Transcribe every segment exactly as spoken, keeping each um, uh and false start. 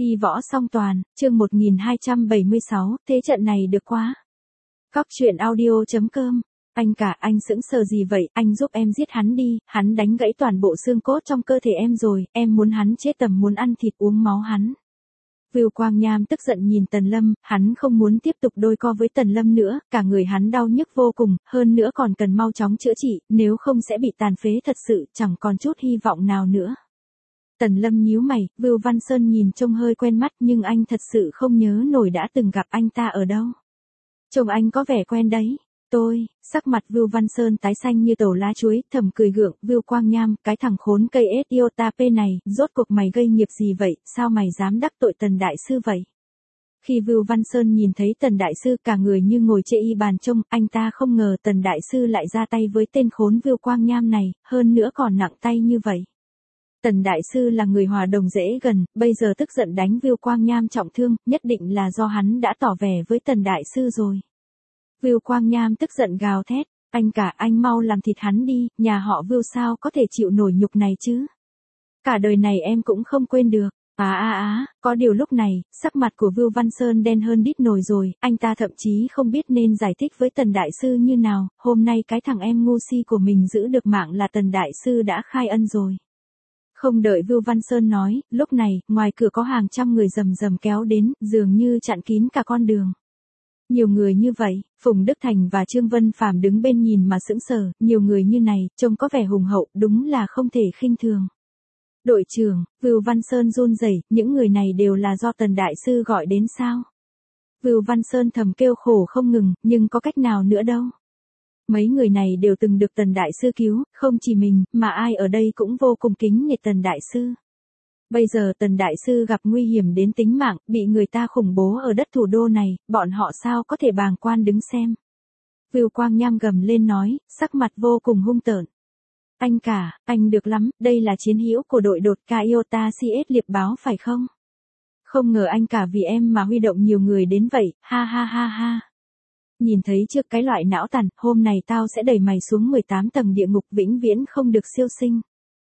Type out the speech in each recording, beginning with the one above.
Y võ song toàn, chương một nghìn hai trăm bảy mươi sáu, thế trận này được quá. Cóc truyện audio chấm com. Anh cả, anh sững sờ gì vậy, anh giúp em giết hắn đi, hắn đánh gãy toàn bộ xương cốt trong cơ thể em rồi, em muốn hắn chết, tầm muốn ăn thịt uống máu hắn. Vưu Quang Nham tức giận nhìn Tần Lâm, hắn không muốn tiếp tục đôi co với Tần Lâm nữa, cả người hắn đau nhức vô cùng, hơn nữa còn cần mau chóng chữa trị, nếu không sẽ bị tàn phế thật sự, chẳng còn chút hy vọng nào nữa. Tần Lâm nhíu mày, Vưu Văn Sơn nhìn trông hơi quen mắt nhưng anh thật sự không nhớ nổi đã từng gặp anh ta ở đâu. Trông anh có vẻ quen đấy. Tôi, sắc mặt Vưu Văn Sơn tái xanh như tàu lá chuối, thầm cười gượng, Vưu Quang Nham, cái thằng khốn cây ết iota p này, rốt cuộc mày gây nghiệp gì vậy, sao mày dám đắc tội Tần Đại Sư vậy? Khi Vưu Văn Sơn nhìn thấy Tần Đại Sư cả người như ngồi chê y bàn trông, anh ta không ngờ Tần Đại Sư lại ra tay với tên khốn Vưu Quang Nham này, hơn nữa còn nặng tay như vậy. Tần Đại Sư là người hòa đồng dễ gần, bây giờ tức giận đánh Vưu Quang Nham trọng thương, nhất định là do hắn đã tỏ vẻ với Tần Đại Sư rồi. Vưu Quang Nham tức giận gào thét, anh cả, anh mau làm thịt hắn đi, nhà họ Vưu sao có thể chịu nổi nhục này chứ? Cả đời này em cũng không quên được. Á á á, có điều lúc này, sắc mặt của Vưu Văn Sơn đen hơn đít nồi rồi, anh ta thậm chí không biết nên giải thích với Tần Đại Sư như nào, hôm nay cái thằng em ngu si của mình giữ được mạng là Tần Đại Sư đã khai ân rồi. Không đợi Vưu Văn Sơn nói, lúc này, ngoài cửa có hàng trăm người rầm rầm kéo đến, dường như chặn kín cả con đường. Nhiều người như vậy, Phùng Đức Thành và Trương Vân Phàm đứng bên nhìn mà sững sờ, nhiều người như này, trông có vẻ hùng hậu, đúng là không thể khinh thường. Đội trưởng, Vưu Văn Sơn run rẩy, những người này đều là do Tần Đại Sư gọi đến sao? Vưu Văn Sơn thầm kêu khổ không ngừng, nhưng có cách nào nữa đâu. Mấy người này đều từng được Tần Đại Sư cứu, không chỉ mình, mà ai ở đây cũng vô cùng kính nể Tần Đại Sư. Bây giờ Tần Đại Sư gặp nguy hiểm đến tính mạng, bị người ta khủng bố ở đất thủ đô này, bọn họ sao có thể bàng quan đứng xem. Vưu Quang Nham gầm lên nói, sắc mặt vô cùng hung tợn. Anh cả, anh được lắm, đây là chiến hữu của đội đột ca Iota xê ét Liệp Báo phải không? Không ngờ anh cả vì em mà huy động nhiều người đến vậy, ha ha ha ha. Nhìn thấy trước cái loại não tàn, hôm này tao sẽ đẩy mày xuống mười tám tầng địa ngục vĩnh viễn không được siêu sinh.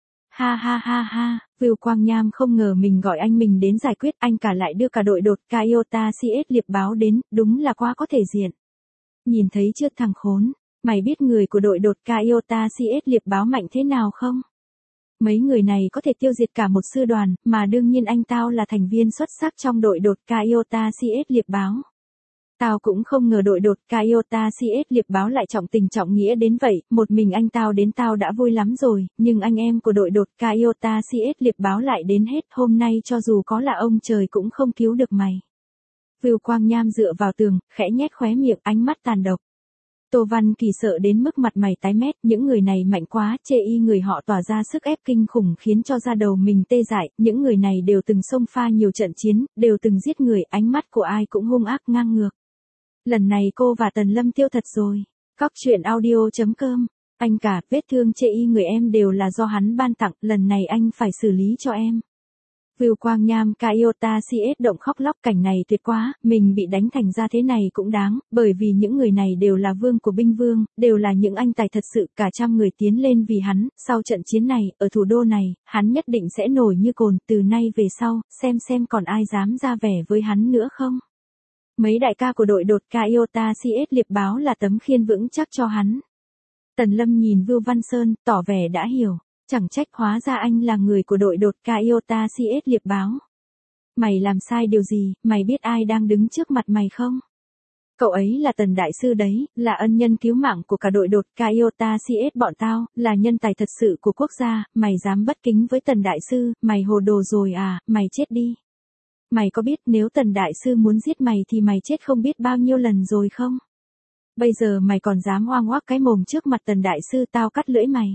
Ha ha ha ha, Vưu Quang Nham không ngờ mình gọi anh mình đến giải quyết, anh cả lại đưa cả đội đột ca Iota xê ét Liệp Báo đến, đúng là quá có thể diện. Nhìn thấy chưa thằng khốn, mày biết người của đội đột ca Iota xê ét Liệp Báo mạnh thế nào không? Mấy người này có thể tiêu diệt cả một sư đoàn, mà đương nhiên anh tao là thành viên xuất sắc trong đội đột ca Iota xê ét Liệp Báo. Tao cũng không ngờ đội đột ca Iota xê ét Liệp Báo lại trọng tình trọng nghĩa đến vậy, một mình anh tao đến tao đã vui lắm rồi, nhưng anh em của đội đột ca Iota xê ét Liệp Báo lại đến hết, hôm nay cho dù có là ông trời cũng không cứu được mày. Vưu Quang Nham dựa vào tường, khẽ nhếch khóe miệng, ánh mắt tàn độc. Tô Văn Kỳ sợ đến mức mặt mày tái mét, những người này mạnh quá, chê y người họ tỏa ra sức ép kinh khủng khiến cho da đầu mình tê dại, những người này đều từng xông pha nhiều trận chiến, đều từng giết người, ánh mắt của ai cũng hung ác ngang ngược. Lần này cô và Tần Lâm tiêu thật rồi. Cóc truyện audio chấm com. Anh cả, vết thương chê y người em đều là do hắn ban tặng, lần này anh phải xử lý cho em. Vưu Quang Nham ca Iota xê ét động khóc lóc, cảnh này tuyệt quá, mình bị đánh thành ra thế này cũng đáng, bởi vì những người này đều là vương của binh vương, đều là những anh tài thật sự, cả trăm người tiến lên vì hắn, sau trận chiến này, ở thủ đô này, hắn nhất định sẽ nổi như cồn, từ nay về sau, xem xem còn ai dám ra vẻ với hắn nữa không. Mấy đại ca của đội đột ca Iota xê ét Liệp Báo là tấm khiên vững chắc cho hắn. Tần Lâm nhìn Vưu Văn Sơn, tỏ vẻ đã hiểu, chẳng trách hóa ra anh là người của đội đột ca Iota xê ét Liệp Báo. Mày làm sai điều gì, mày biết ai đang đứng trước mặt mày không? Cậu ấy là Tần Đại Sư đấy, là ân nhân cứu mạng của cả đội đột ca Iota xê ét bọn tao, là nhân tài thật sự của quốc gia, mày dám bất kính với Tần Đại Sư, mày hồ đồ rồi à, mày chết đi. Mày có biết nếu Tần Đại Sư muốn giết mày thì mày chết không biết bao nhiêu lần rồi không? Bây giờ mày còn dám oang oác cái mồm trước mặt Tần Đại Sư, tao cắt lưỡi mày.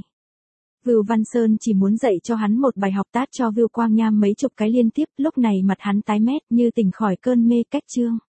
Vưu Văn Sơn chỉ muốn dạy cho hắn một bài học, tát cho Vưu Quang Nham mấy chục cái liên tiếp, lúc này mặt hắn tái mét như tỉnh khỏi cơn mê, cách chương.